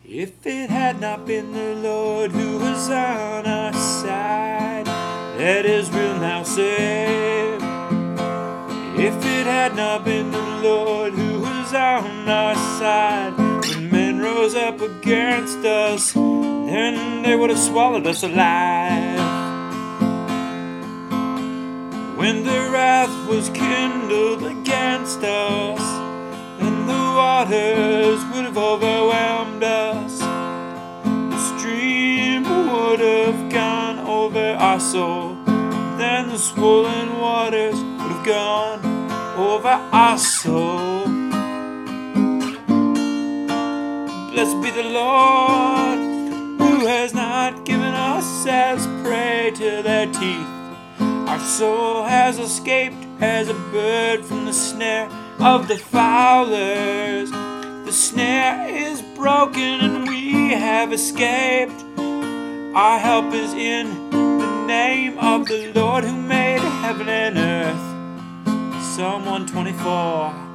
If it had not been the Lord who was on our side, let Israel now say. If it had not been the Lord who was on our side, when men rose up against us, then they would have swallowed us alive. When the wrath was kindled against us, then the waters would have overwhelmed us. The stream would have gone over our soul, then the swollen waters would have gone over our soul. Blessed be the Lord, who has not given us as prey to their teeth. Our soul has escaped as a bird from the snare of the fowlers. The snare is broken and we have escaped. Our help is in the name of the Lord who made heaven and earth. Psalm 124.